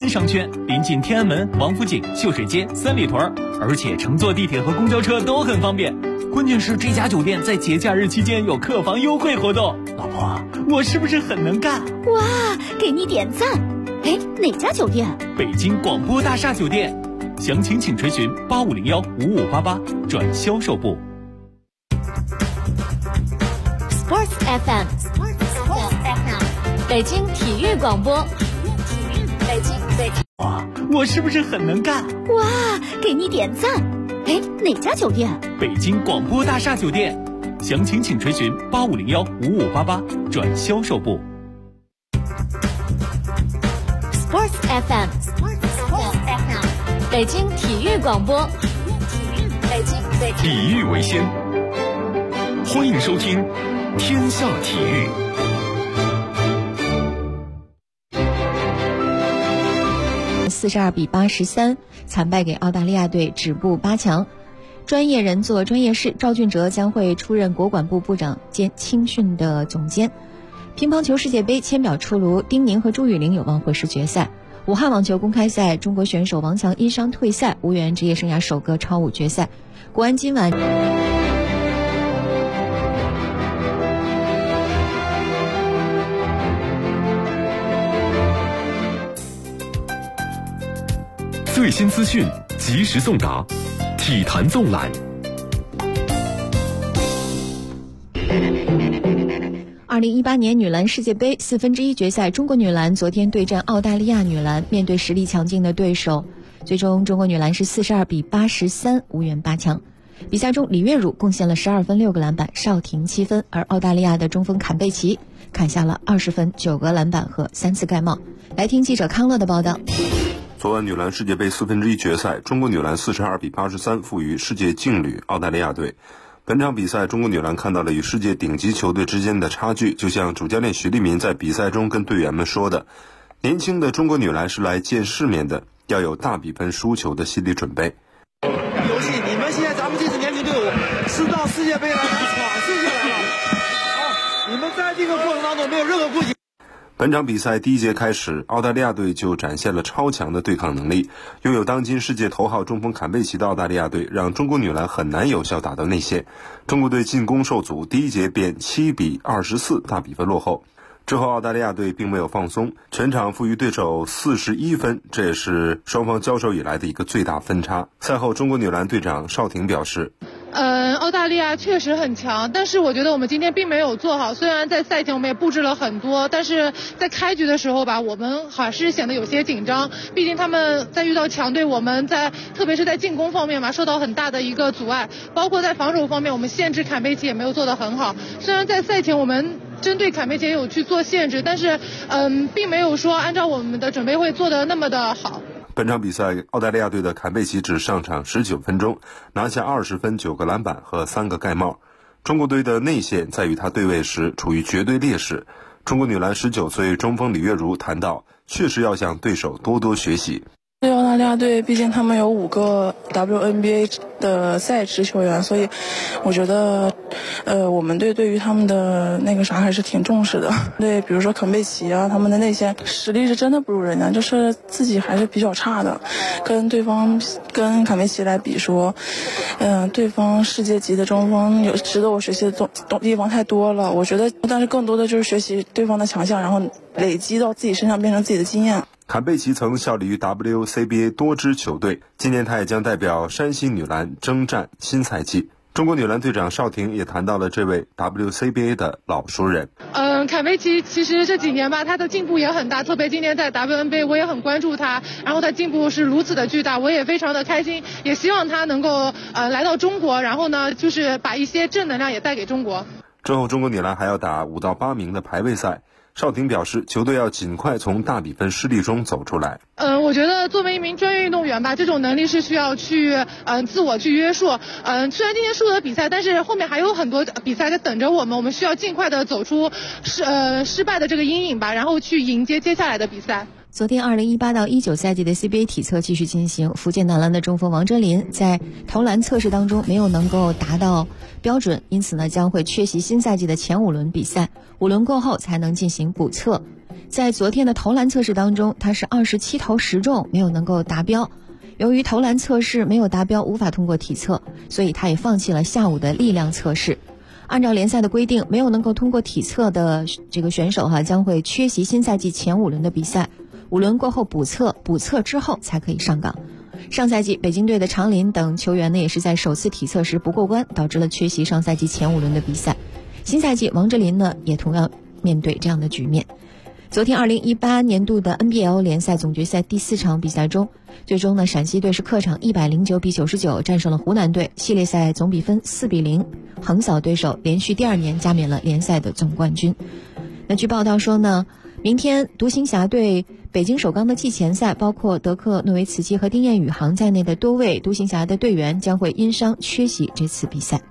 商圈，临近天安门、王府井、秀水街、三里屯，而且乘坐地铁和公交车都很方便。关键是这家酒店在节假日期间有客房优惠活动。老婆，我是不是很能干？ 哇，给你点赞！哎，哪家酒店？ 北京广播大厦酒店。详情请垂询85015588转销售部。 Sports FM， 北京体育广播。北京。 哇，我是不是很能干？ 哇，给你点赞！哎，哪家酒店？ 北京广播大厦酒店。详情请垂询85015588转销售部。 Sports FM， 北京体育广播。北京。 体育为先，欢迎收听《天下体育》。 42比83惨败给澳大利亚队，止步8强。专业人做专业事，赵俊哲将会出任国管部部长兼青训的总监。乒乓球世界杯签表出炉，丁宁和朱雨玲有望会师决赛。武汉网球公开赛，中国选手王强因伤退赛，无缘职业生涯首个超5决赛。国安今晚最新资讯及时送达，体坛纵览。 2018年女篮世界杯1/4决赛，中国女篮昨天对阵澳大利亚女篮，面对实力强劲的对手，最终中国女篮是42比83无缘8强。比赛中，李月汝贡献了12分6个篮板，邵婷7分，而澳大利亚的中锋坎贝奇砍下了20分9个篮板和3次盖帽。来听记者康乐的报道。 昨晚女篮世界杯1/4决赛，中国女篮42比83负于世界劲旅澳大利亚队。本场比赛，中国女篮看到了与世界顶级球队之间的差距，就像主教练徐立民在比赛中跟队员们说的，年轻的中国女篮是来见世面的，要有大比分输球的心理准备。 游戏，你们现在咱们这支年轻队伍是到世界杯来闯世界来了，你们在这个过程当中没有任何顾忌。 本场比赛第一节开始，澳大利亚队就展现了超强的对抗能力，拥有当今世界头号中锋坎贝奇的澳大利亚队让中国女篮很难有效打到内线，中国队进攻受阻，第一节便7比24大比分落后。之后澳大利亚队并没有放松，全场负于对手41分，这也是双方交手以来的一个最大分差。赛后中国女篮队长邵婷表示， 澳大利亚确实很强，但是我觉得我们今天并没有做好。虽然在赛前我们也布置了很多，但是在开局的时候吧，我们还是显得有些紧张。毕竟他们在遇到强队，我们特别是在进攻方面嘛，受到很大的一个阻碍。包括在防守方面，我们限制坎贝奇也没有做得很好。虽然在赛前我们针对坎贝奇也有去做限制，但是并没有说按照我们的准备会做得那么的好。 本场比赛，澳大利亚队的坎贝奇只上场19分钟，拿下20分9个篮板和3个盖帽。中国队的内线在与他对位时处于绝对劣势。中国女篮19岁中锋李月如谈到，确实要向对手多多学习。 对澳大利亚队，毕竟他们有5个 WNBA 的在职球员，所以我觉得我们队对于他们的那个啥还是挺重视的。对，比如说肯贝奇啊，他们的内线实力是真的不如人家，就是自己还是比较差的。跟肯贝奇来比说，对方世界级的中锋有值得我学习的地方太多了。我觉得，但是更多的就是学习对方的强项，然后累积到自己身上，变成自己的经验。 坎贝奇曾效力于 WCBA 多支球队，今年他也将代表山西女篮征战新赛季。中国女篮队长邵婷也谈到了这位 WCBA 的老熟人。 坎贝奇其实这几年吧，他的进步也很大，特别今年在 WNBA 我也很关注他，然后他进步是如此的巨大，我也非常的开心，也希望他能够来到中国，然后呢就是把一些正能量也带给中国。 之后中国女篮还要打5到8名的排位赛。邵婷表示，球队要尽快从大比分失利中走出来。 我觉得作为一名专业运动员吧，这种能力是需要去自我去约束。虽然今天输了比赛，但是后面还有很多比赛在等着我们，我们需要尽快的走出失败的这个阴影吧，然后去迎接接下来的比赛。 昨天2018到19赛季的 CBA 体测继续进行，福建男篮的中锋王哲林在投篮测试当中没有能够达到标准，因此呢将会缺席新赛季的前5轮比赛，5轮过后才能进行补测。 在昨天的投篮测试当中，他是27投10中，没有能够达标。由于投篮测试没有达标，无法通过体测，所以他也放弃了下午的力量测试。按照联赛的规定，没有能够通过体测的这个选手将会缺席新赛季前5轮的比赛，5轮过后补测之后才可以上岗。上赛季北京队的常林等球员呢，也是在首次体测时不过关，导致了缺席上赛季前5轮的比赛。新赛季王哲林呢，也同样面对这样的局面。昨天2018年度的 NBL 联赛总决赛第4场比赛中，最终呢，陕西队是客场109比99战胜了湖南队，系列赛总比分4比0横扫对手，连续第2年加冕了联赛的总冠军。那据报道说呢，明天独行侠对北京首钢的季前赛，包括德克诺维茨基和丁彦雨航在内的多位独行侠的队员将会因伤缺席这次比赛。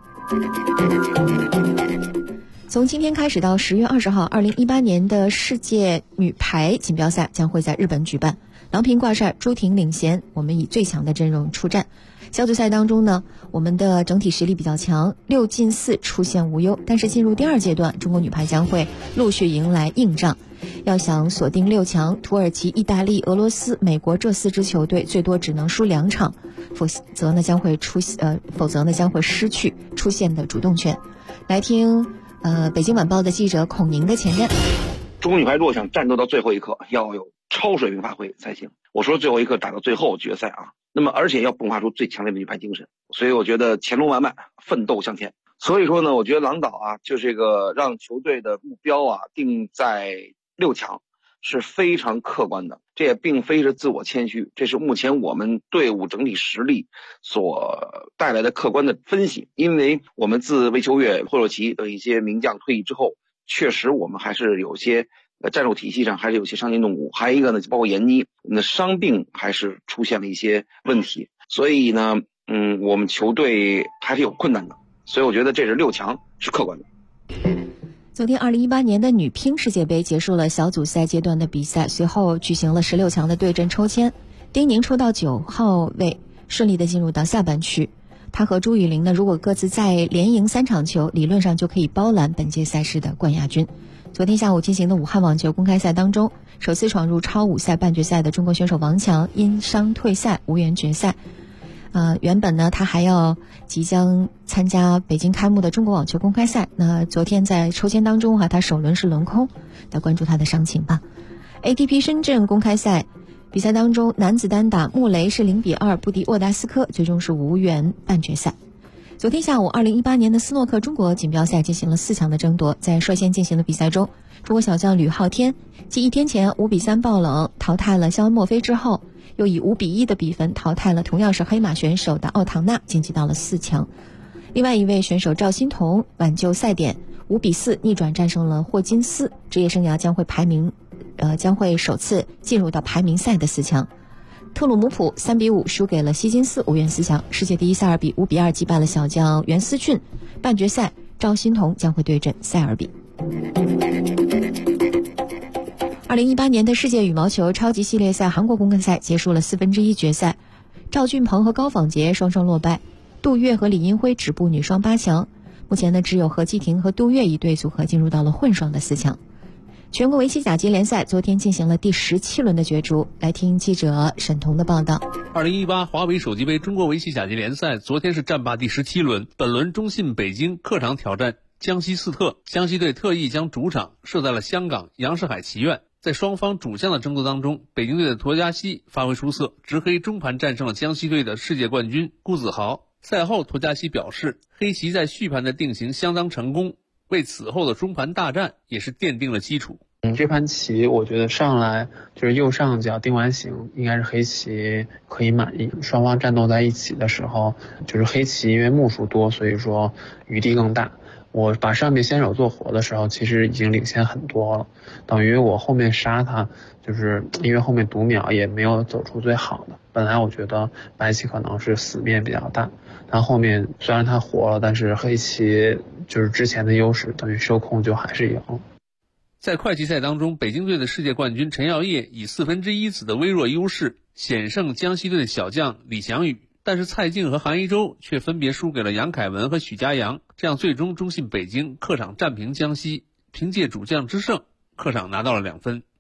从今天开始到10月20号，2018年的世界女排锦标赛将会在日本举办。郎平挂帅，朱婷领衔，我们以最强的阵容出战。小组赛当中呢，我们的整体实力比较强，6进4出现无忧。但是进入第2阶段，中国女排将会陆续迎来硬仗。要想锁定6强，土耳其、意大利、俄罗斯、美国这4支球队最多只能输2场，否则呢将会失去出线的主动权。来听北京晚报的记者孔宁的前瞻。 中国女排若想战斗到最后一刻，要有超水平发挥才行。我说最后一刻打到最后决赛啊，那么而且要迸发出最强烈的女排精神，所以我觉得前路漫漫，奋斗向前。所以说呢，我觉得郎导就这个让球队的目标定在6强是非常客观的，这也并非是自我谦虚，这是目前我们队伍整体实力所带来的客观的分析。因为我们自魏秋月、霍洛奇等一些名将退役之后，确实我们还是有些战术体系上还是有些伤筋动骨，还有一个呢，包括闫妮，那伤病还是出现了一些问题，所以呢，我们球队还是有困难的，所以我觉得这是6强是客观的。 昨天2018年的女乒世界杯结束了小组赛阶段的比赛，随后举行了16强的对阵抽签。丁宁抽到9号位，顺利的进入到下半区。她和朱雨玲呢，如果各自再连赢3场球，理论上就可以包揽本届赛事的冠亚军。昨天下午进行的武汉网球公开赛当中，首次闯入超5赛半决赛的中国选手王强因伤退赛，无缘决赛。原本呢，他还要即将参加北京开幕的中国网球公开赛。那昨天在抽签当中他首轮是轮空，来关注他的伤情吧。ATP 深圳公开赛比赛当中，男子单打穆雷是0比2不敌沃达斯科，最终是无缘半决赛。昨天下午2018年的斯诺克中国锦标赛进行了4强的争夺，在率先进行的比赛中，中国小将吕昊天继1天前5比3爆冷淘汰了肖恩莫菲之后，又以5比1的比分淘汰了同样是黑马选手的奥唐纳，晋级到了4强。另外一位选手赵欣彤挽救赛点，5比4逆转战胜了霍金斯，职业生涯将会首次进入到排名赛的4强。特鲁姆普3比5输给了希金斯，无缘4强。世界第一塞尔比5比2击败了小将袁思俊，半决赛赵欣彤将会对阵塞尔比。2018年的世界羽毛球超级系列赛韩国公开赛结束了1/4决赛，赵俊鹏和高仿杰双双落败，杜月和李英辉止步女双8强。目前呢，只有何继婷和杜月一对组合进入到了混双的4强。全国围棋甲级联赛昨天进行了第17轮的角逐，来听记者沈彤的报道。 2018华为手机杯中国围棋甲级联赛昨天是战罢第17轮，本轮中信北京客场挑战江西四特，江西队特意将主场设在了香港杨世海棋院。在双方主将的争夺当中，北京队的陀嘉西发挥出色，执黑中盘战胜了江西队的世界冠军顾子豪。赛后陀嘉西表示，黑棋在续盘的定型相当成功，为此后的中盘大战也是奠定了基础。 这盘棋我觉得上来就是右上角定完形，应该是黑棋可以满意。双方战斗在一起的时候，就是黑棋因为目数多，所以说余地更大。我把上面先手做活的时候，其实已经领先很多了，等于我后面杀他，就是因为后面读秒也没有走出最好的。本来我觉得白棋可能是死面比较大，但后面虽然他活了，但是黑棋就是之前的优势，等于收空就还是赢。 在快棋赛当中，北京队的世界冠军陈耀烨以1/4子的微弱优势险胜江西队的小将李翔宇，但是蔡静和韩一舟却分别输给了杨凯文和许家阳，这样最终中信北京客场战平江西，凭借主将之胜，客场拿到了2分。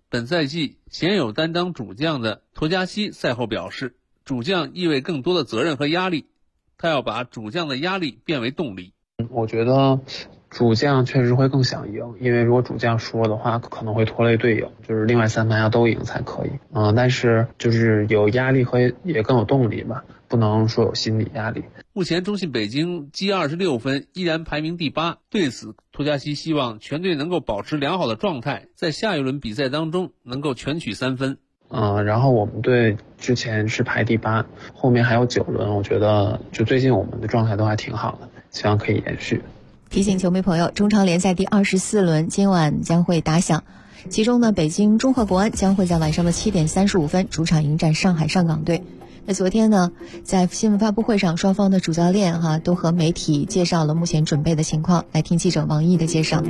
本赛季鲜有担当主将的托加西赛后表示，主将意味更多的责任和压力，他要把主将的压力变为动力。 我觉得主将确实会更想赢，因为如果主将输了的话，可能会拖累队友，就是另外3盘要都赢才可以。但是就是有压力和也更有动力吧，不能说有心理压力。 目前中信北京积26分，依然排名第8。对此，托加西希望全队能够保持良好的状态，在下一轮比赛当中能够全取3分。 然后我们队之前是排第8，后面还有9轮，我觉得就最近我们的状态都还挺好的，希望可以延续。 提醒球迷朋友，中超联赛第24轮今晚将会打响，其中呢，北京中赫国安将会在晚上的7点35分主场迎战上海上港队。那昨天呢，在新闻发布会上，双方的主教练都和媒体介绍了目前准备的情况，来听记者王毅的介绍。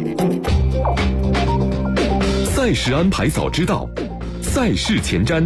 赛事安排早知道，赛事前瞻。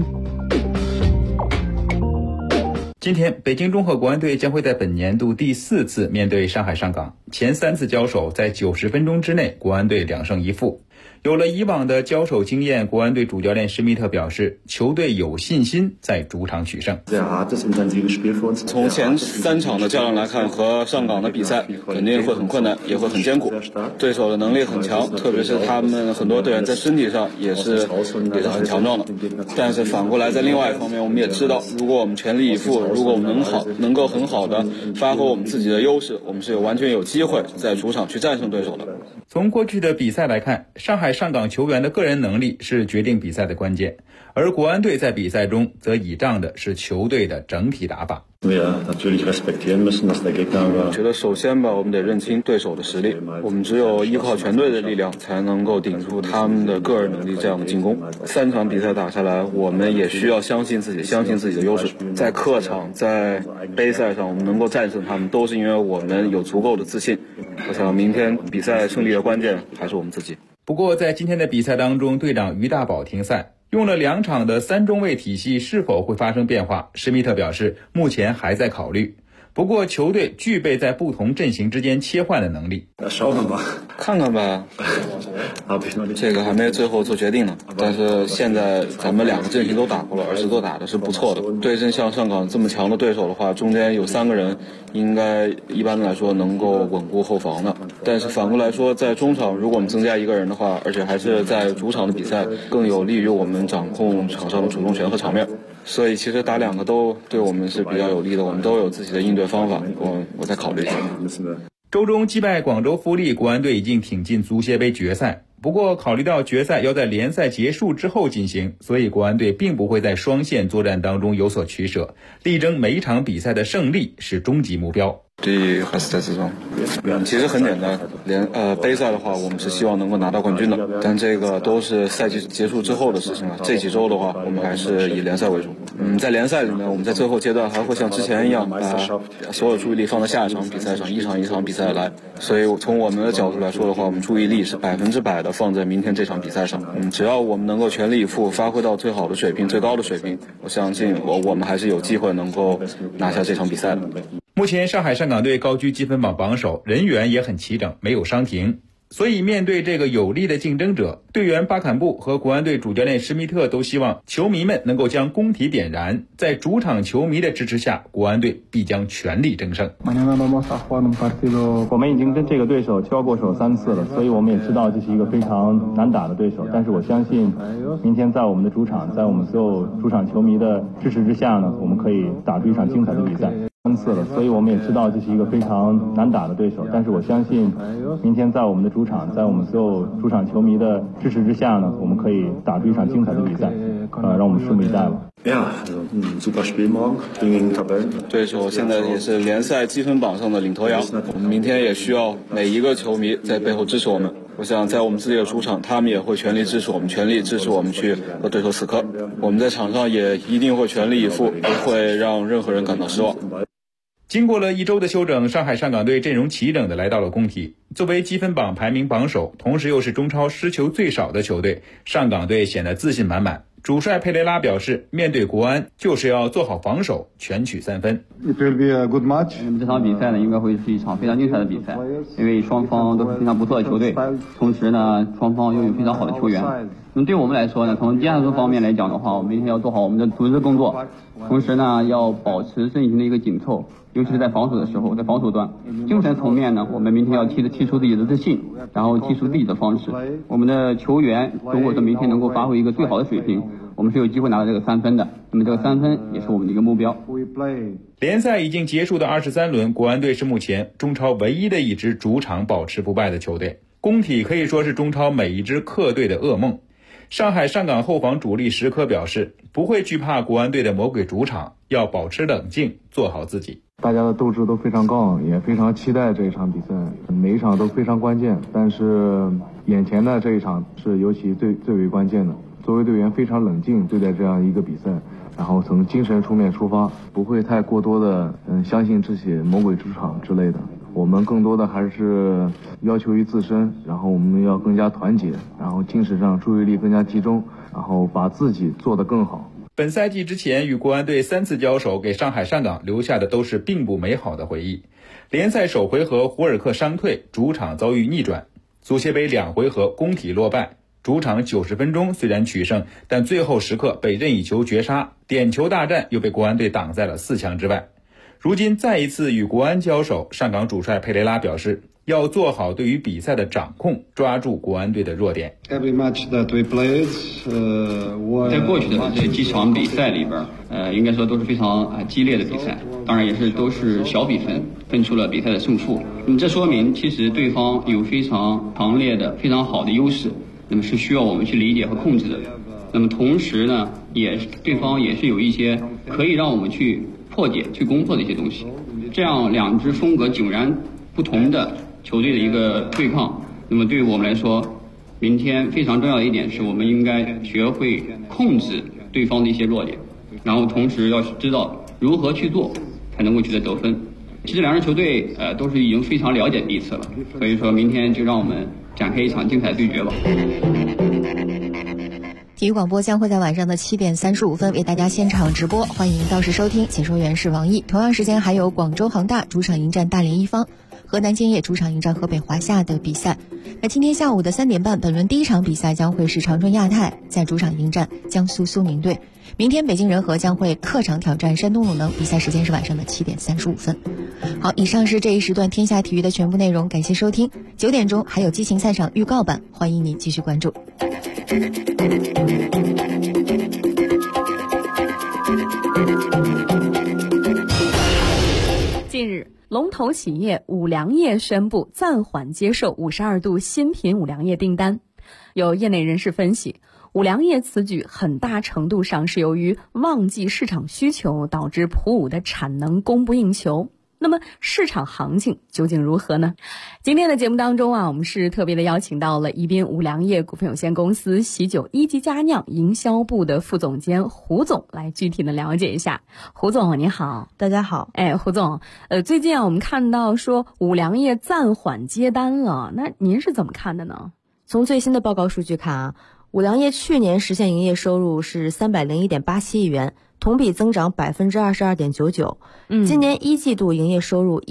今天，北京中赫国安队将会在本年度第4次面对上海上港，前3次交手在90分钟之内，国安队2胜1负。有了以往的交手经验，国安队主教练施密特表示，球队有信心在主场取胜。 从前3场的较量来看，和上港的比赛肯定会很困难，也会很艰苦。对手的能力很强，特别是他们很多队员在身体上也是很强壮的。但是反过来，在另外一方面，我们也知道，如果我们全力以赴，如果我们能够很好的发挥我们自己的优势，我们是完全有机会在主场去战胜对手的。 从过去的比赛来看，上海上港球员的个人能力是决定比赛的关键，而国安队在比赛中则倚仗的是球队的整体打法。 我觉得首先吧，我们得认清对手的实力，我们只有依靠全队的力量才能够顶住他们的个人能力这样的进攻。3场比赛打下来，我们也需要相信自己的优势。在客场，在杯赛上，我们能够战胜他们，都是因为我们有足够的自信。我想明天比赛胜利的关键还是我们自己。 不过在今天的比赛当中，队长于大宝停赛，用了2场的3中卫体系是否会发生变化，施密特表示目前还在考虑。不过球队具备在不同阵型之间切换的能力。 看看吧，这个还没最后做决定呢。但是现在咱们2个阵型都打过了，而且都打的是不错的。对阵像上港这么强的对手的话，中间有3个人应该一般来说能够稳固后防的。但是反过来说，在中场如果我们增加1个人的话，而且还是在主场的比赛，更有利于我们掌控场上的主动权和场面。所以其实打2个都对我们是比较有利的，我们都有自己的应对方法。我再考虑一下。 周中击败广州富力，国安队已经挺进足协杯决赛。不过考虑到决赛要在联赛结束之后进行，所以国安队并不会在双线作战当中有所取舍，力争每一场比赛的胜利是终极目标。 还是在之中。其实很简单，杯赛的话，我们是希望能够拿到冠军的，但这个都是赛季结束之后的事情了。这几周的话，我们还是以联赛为主。在联赛里面，我们在最后阶段还会像之前一样，把所有注意力放在下一场比赛上，一场比赛来。所以从我们的角度来说的话，我们注意力是100%的放在明天这场比赛上。只要我们能够全力以赴，发挥到最好的水平、最高的水平，我相信我们还是有机会能够拿下这场比赛的。 目前上海上港队高居积分榜榜首，人员也很齐整，没有伤停。所以面对这个有力的竞争者，队员巴坎布和国安队主教练施密特都希望球迷们能够将工体点燃，在主场球迷的支持下，国安队必将全力争胜。 我们已经跟这个对手交过手3次了，所以我们也知道这是一个非常难打的对手，但是我相信明天在我们的主场，在我们所有主场球迷的支持之下呢，我们可以打出一场精彩的比赛。3次了，所以我们也知道这是一个非常难打的对手，但是我相信明天在我们的主场，在我们所有主场球迷的支持之下呢，我们可以打出一场精彩的比赛，让我们拭目以待吧。 对手现在也是联赛积分榜上的领头羊，我们明天也需要每一个球迷在背后支持我们。我想在我们自己的主场，他们也会全力支持我们，全力支持我们去和对手死磕。我们在场上也一定会全力以赴，不会让任何人感到失望。 经过了1周的休整，上海上港队阵容齐整的来到了工体。作为积分榜排名榜首，同时又是中超失球最少的球队，上港队显得自信满满。主帅佩雷拉表示，面对国安就是要做好防守，全取3分。 It will be a good match. 这场比赛呢，应该会是一场非常精彩的比赛，因为双方都是非常不错的球队，同时呢，双方又有非常好的球员。 那么对我们来说呢，从技术方面来讲的话，我们明天要做好我们的组织工作，同时呢要保持阵型的一个紧凑，尤其是在防守的时候，在防守端。精神层面呢，我们明天要踢出自己的自信，然后踢出自己的方式。我们的球员如果说明天能够发挥一个最好的水平，我们是有机会拿到这个3分的。那么这个3分也是我们的一个目标。 联赛已经结束的23轮，国安队是目前中超唯一的一支主场保持不败的球队，工体可以说是中超每一支客队的噩梦。上海上港后防主力石科表示，不会惧怕国安队的魔鬼主场，要保持冷静，做好自己。 大家的斗志都非常高昂，也非常期待这一场比赛，每一场都非常关键，但是眼前的这一场是尤其最为关键的。作为队员非常冷静对待这样一个比赛，然后从精神出面出发，不会太过多的相信这些魔鬼主场之类的。我们更多的还是要求于自身，然后我们要更加团结，然后精神上注意力更加集中，然后把自己做得更好。 本赛季之前与国安队3次交手，给上海上港留下的都是并不美好的回忆。联赛首回合胡尔克伤退，主场遭遇逆转；足协杯2回合工体落败，主场90分钟虽然取胜，但最后时刻被任意球绝杀，点球大战又被国安队挡在了4强之外。如今再一次与国安交手，上港主帅佩雷拉表示，要做好对于比赛的掌控，抓住国安队的弱点。 在过去的这几场比赛里边，应该说都是非常激烈的比赛，当然也是都是小比分分出了比赛的胜负。这说明其实对方有非常强烈的、非常好的优势，那么是需要我们去理解和控制的。那么同时呢，对方也是有一些可以让我们去破解、去攻破的一些东西。这样2支风格迥然不同的球队的一个对抗，那么对于我们来说，明天非常重要的一点是我们应该学会控制对方的一些弱点，然后同时要知道如何去做才能够取得得分。其实2支球队都是已经非常了解彼此了，所以说明天就让我们展开一场精彩对决吧。 体育广播将会在晚上的7点35分为大家现场直播，欢迎到时收听。解说员是王毅。同样时间还有广州恒大主场迎战大连一方，河南建业主场迎战河北华夏的比赛。那今天下午的3点半，本轮第1场比赛将会是长春亚泰在主场迎战江苏苏宁队。明天北京人和将会客场挑战山东鲁能，比赛时间是晚上的7点35分。好，以上是这一时段天下体育的全部内容，感谢收听。9点钟还有激情赛场预告版，欢迎你继续关注。 近日，龙头企业五粮液宣布暂缓接受52度新品五粮液订单。有业内人士分析，五粮液此举很大程度上是由于旺季市场需求导致普五的产能供不应求。那么市场行情究竟如何呢？今天的节目当中我们是特别的邀请到了宜宾五粮液股份有限公司喜酒一级佳酿营销部的副总监胡总来具体的了解一下。胡总你好。 大家好。 胡总，最近我们看到说五粮液暂缓接单了，那您是怎么看的呢？ 从最新的报告数据看五粮液去年实现营业收入是301.87亿元，同比增长22.99%。今年1季度营业收入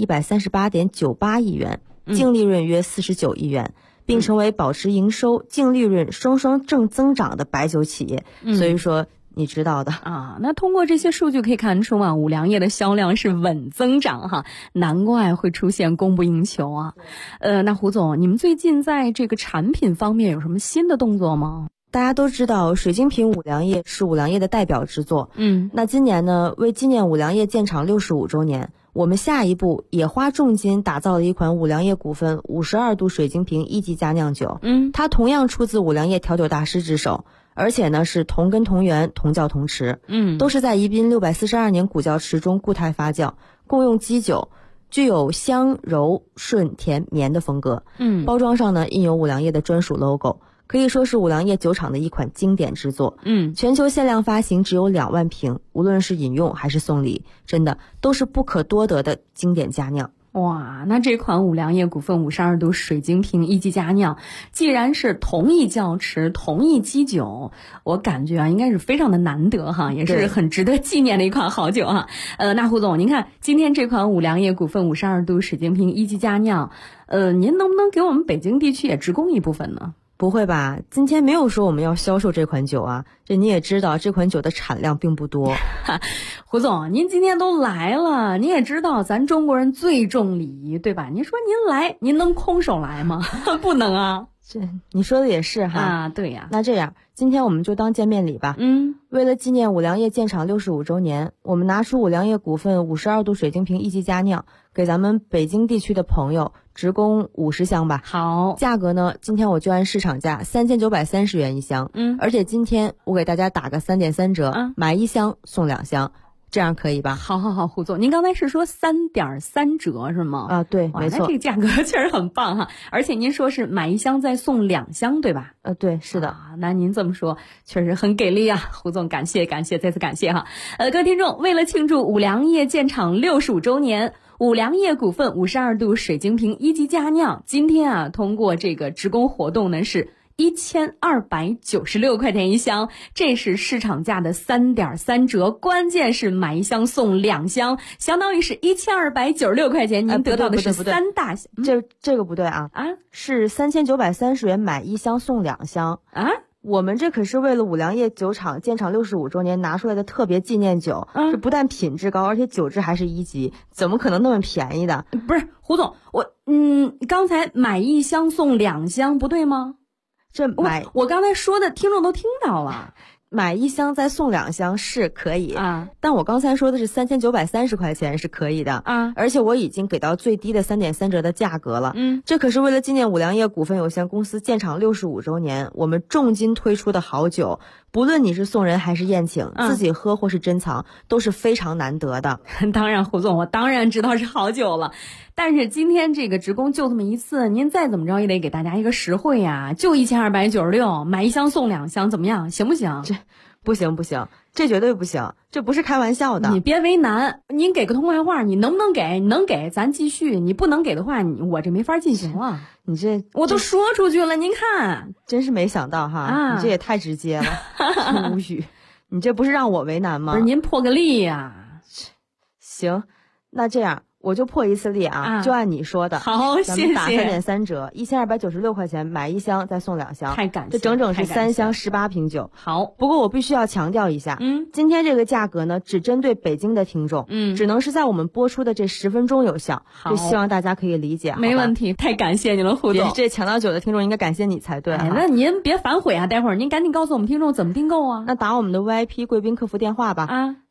138.98亿元，净利润约49亿元，并成为保持营收、净利润双双正增长的白酒企业。所以说你知道的那通过这些数据可以看出五粮液的销量是稳增长哈，难怪会出现供不应求啊。那胡总，你们最近在这个产品方面有什么新的动作吗？ 大家都知道水晶瓶五粮液是五粮液的代表之作。那今年呢，为纪念五粮液建厂65周年，我们下一步也花重金打造了一款五粮液股份52度水晶瓶一级佳酿酒。它同样出自五粮液调酒大师之手，而且呢是同根同源同窖同池，都是在宜宾642年古窖池中固态发酵，共用基酒，具有香柔顺甜绵的风格。包装上呢印有五粮液的专属 logo， 可以说是五粮液酒厂的一款经典之作。全球限量发行只有2万瓶，无论是饮用还是送礼，真的都是不可多得的经典佳酿。 哇，那这款五粮液股份52度水晶瓶一级佳酿，既然是同一窖池、同一基酒，我感觉应该是非常的难得哈，也是很值得纪念的一款好酒哈。那胡总，您看今天这款五粮液股份52度水晶瓶一级佳酿，您能不能给我们北京地区也直供一部分呢？ 不会吧？今天没有说我们要销售这款酒啊，这你也知道，这款酒的产量并不多。 胡总，您今天都来了，你也知道咱中国人最重礼仪，对吧？您说您来，您能空手来吗？不能啊。 这你说的也是哈啊，对呀。 那这样，今天我们就当见面礼吧。为了纪念五粮液建厂65周年，我们拿出五粮液股份52度水晶瓶一级佳酿，给咱们北京地区的朋友直供50箱吧。 好， 价格呢，今天我就按市场价3930元一箱。而且今天我给大家打个3.3折，买1箱送2箱。这样可以吧？ 好，胡总，您刚才是说3.3折是吗？ 啊，对，没错。 那这个价格确实很棒哈，而且您说是买1箱再送2箱，对吧？ 对，是的。 那您这么说确实很给力啊，胡总，感谢，再次感谢哈。各位听众，为了庆祝五粮液建厂65周年，五粮液股份52度水晶瓶一级佳酿，今天啊，通过这个直供活动呢是1296块钱一箱，这是市场价的3.3折，关键是买1箱送2箱，相当于是1296块钱，您得到的是3大箱。 这个不对啊！是3930元买1箱送2箱啊！ 我们这可是为了五粮液酒厂建厂65周年拿出来的特别纪念酒，这不但品质高，而且酒质还是1级，怎么可能那么便宜的？ 不是胡总，刚才买1箱送2箱不对吗？我刚才说的听众都听到了， 买1箱再送2箱是可以啊，但我刚才说的是3930块钱是可以的啊，而且我已经给到最低的3.3折的价格了。这可是为了纪念五粮液股份有限公司建厂65周年，我们重金推出的好酒，不论你是送人还是宴请，自己喝或是珍藏，都是非常难得的。 当然，胡总，我当然知道是好酒了。但是今天这个直供就这么一次，您再怎么着也得给大家一个实惠呀，就1296，买1箱送2箱，怎么样？行不行？ 这不行，这绝对不行，这不是开玩笑的。 你别为难，您给个痛快话，你能不能给？你能给咱继续，你不能给的话，我这没法进行了。 你这我都说出去了，您看， 真是没想到哈，你这也太直接了，无语。你这不是让我为难吗？ 不是您破个例呀。 行，那这样。我就破一次例啊，就按你说的。 好，谢谢。 咱们打3.3折，1296块钱买1箱再送2箱， 太感谢。 这整整是3箱18瓶酒。 好， 不过我必须要强调一下，今天这个价格呢，只针对北京的听众，只能是在我们播出的这10分钟有效。就希望大家可以理解。 没问题，太感谢你了，胡总。 这抢到酒的听众应该感谢你才对。 那您别反悔啊，待会儿您赶紧告诉我们听众怎么订购啊。 那打我们的 VIP 贵宾客服电话吧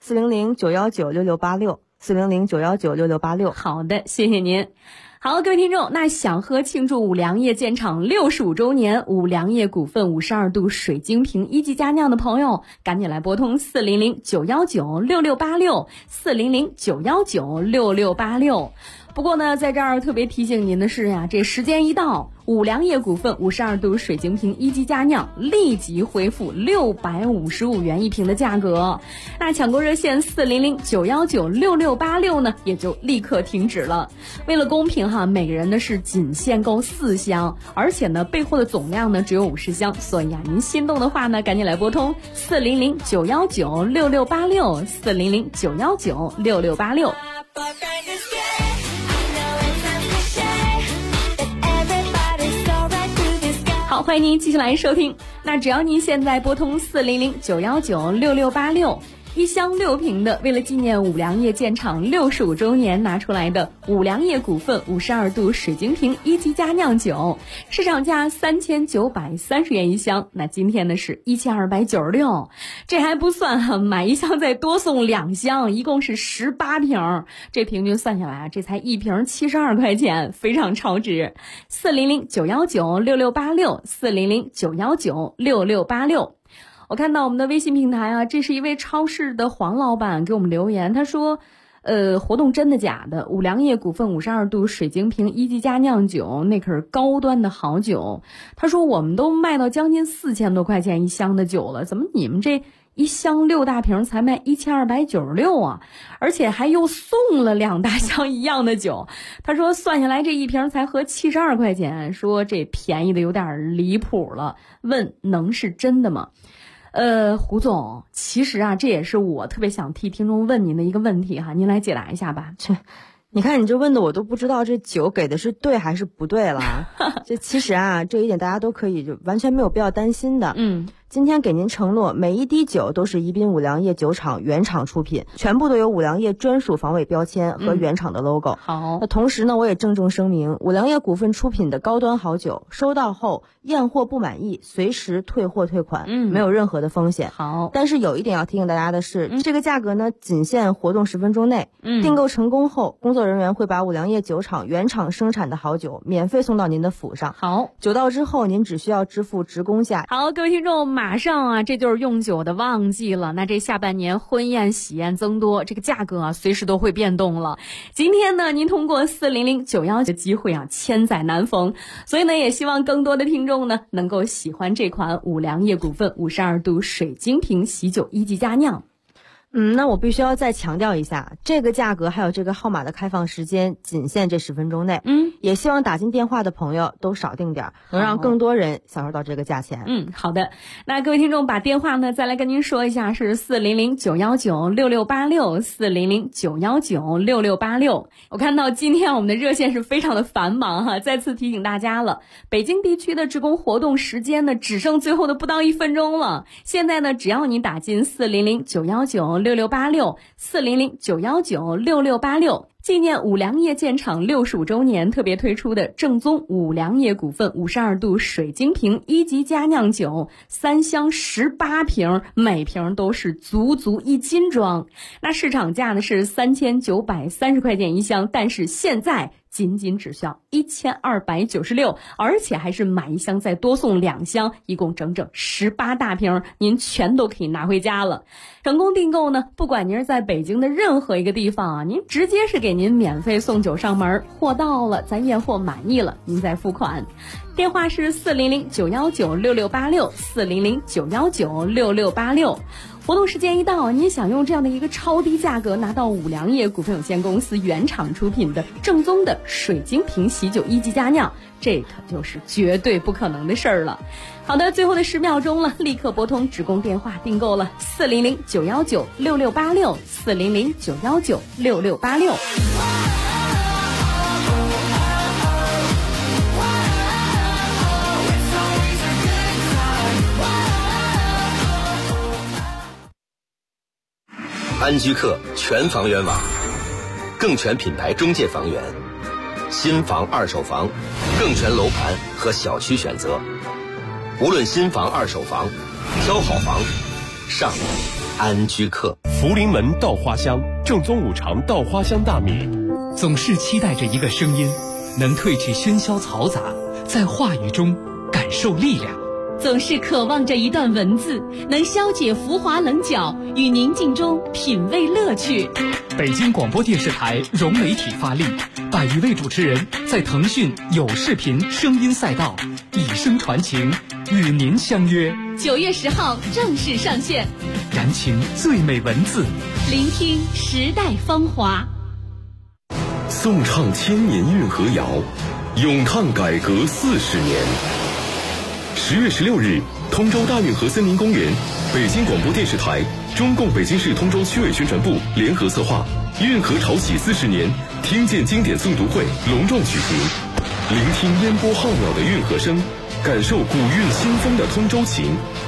，400-919-6686。400-919-6686。 好的，谢谢您。好，各位听众，那想喝庆祝五粮液建厂65周年五粮液股份52度水晶瓶一级佳酿的朋友，赶紧来拨通400-919-6686 400-919-6686。不过呢，在这儿特别提醒您的是呀，这时间一到，五粮液股份52度水晶瓶一级佳酿立即恢复655元一瓶的价格。那抢购热线400-919-6686呢，也就立刻停止了。为了公平哈，每个人呢是仅限购4箱，而且呢备货的总量呢只有50箱，所以啊，您心动的话呢，赶紧来拨通400-919-6686 400-919-6686。好，欢迎您继续来收听。那只要您现在拨通400-919-6686，一箱6瓶的，为了纪念五粮液建厂65周年拿出来的五粮液股份52度水晶瓶一级佳酿酒，市场价3930元一箱，那今天呢是1296，这还不算哈，买1箱再多送2箱，一共是18瓶，这平均算下来啊，这才1瓶72块钱，非常超值。400-919-6686 400-919-6686。我看到我们的微信平台啊，这是一位超市的黄老板给我们留言，他说活动真的假的？五粮液股份52度水晶瓶一级佳酿酒，那可是高端的好酒。他说我们都卖到将近4000多块钱一箱的酒了，怎么你们这一箱6大瓶才卖1296啊？而且还又送了2大箱一样的酒。他说算下来这一瓶才合72块钱，说这便宜的有点离谱了，问能是真的吗？胡总，其实啊，这也是我特别想替听众问您的一个问题哈，您来解答一下吧。 你看你这问的我都不知道这酒给的是对还是不对了。这其实啊，这一点大家都可以就完全没有必要担心的。今天给您承诺，每一滴酒都是宜宾五粮液酒厂原厂出品，全部都有五粮液专属防伪标签和原厂的 logo。 好， 那同时呢，我也郑重声明，五粮液股份出品的高端好酒，收到后验货不满意，随时退货退款，没有任何的风险。 好， 但是有一点要提醒大家的是，这个价格呢，仅限活动10分钟内。订购成功后，工作人员会把五粮液酒厂原厂生产的好酒免费送到您的府上。 好， 酒到之后，您只需要支付职工价。 好，各位听众，马上啊，这就是用酒的旺季了。那这下半年婚宴喜宴增多，这个价格啊，随时都会变动了。今天呢，您通过400-919的机会啊，千载难逢。所以呢，也希望更多的听众呢，能够喜欢这款五粮液股份52度水晶瓶喜酒1级佳酿。 那我必须要再强调一下，这个价格还有这个号码的开放时间仅限这10分钟内。也希望打进电话的朋友都少订点，能让更多人享受到这个价钱。 好的。那各位听众把电话呢再来跟您说一下，是400-919-6686 400-919-6686。我看到今天我们的热线是非常的繁忙哈，再次提醒大家了，北京地区的职工活动时间呢只剩最后的不到1分钟了。现在呢，只要你打进400-919-6686 400-919-6686，纪念五粮液建厂65周年特别推出的正宗五粮液股份52度水晶瓶1级佳酿酒，3箱18瓶，每瓶都是足足1斤装。那市场价呢是3930块钱一箱，但是现在仅只需要1296，而且还是买1箱再多送2箱，一共整整18大瓶，您全都可以拿回家了。成功订购呢，不管您是在北京的任何一个地方啊，您直接是给您免费送酒上门，货到了咱验货满意了您再付款。电话是400-919-6686 400-919-6686。活动时间一到，您想用这样的一个超低价格拿到五粮液股份有限公司原厂出品的正宗的水晶瓶喜酒1级佳酿，这可就是绝对不可能的事儿了。好的，最后的10秒钟了，立刻拨通职工电话订购了400-919-6686 400-919-6686。 安居客全房源网，更全品牌中介房源，新房二手房，更全楼盘和小区选择。无论新房二手房，挑好房上安居客。 福临门稻花香，正宗五常稻花香大米。 总是期待着一个声音，能褪去喧嚣嘈杂，在话语中感受力量。 总是渴望着一段文字，能消解浮华棱角，与宁静中品味乐趣。 北京广播电视台融媒体发力，100余位主持人在腾讯有视频声音赛道以声传情，与您相约。 9月10号正式上线， 燃情最美文字， 聆听时代芳华。 颂唱千年运河谣，咏叹改革40年。10月16日，通州大运河森林公园，北京广播电视台、中共北京市通州区委宣传部联合策划运河潮起40年听见经典诵读会隆重举行，聆听烟波浩渺的运河声，感受古韵新风的通州情，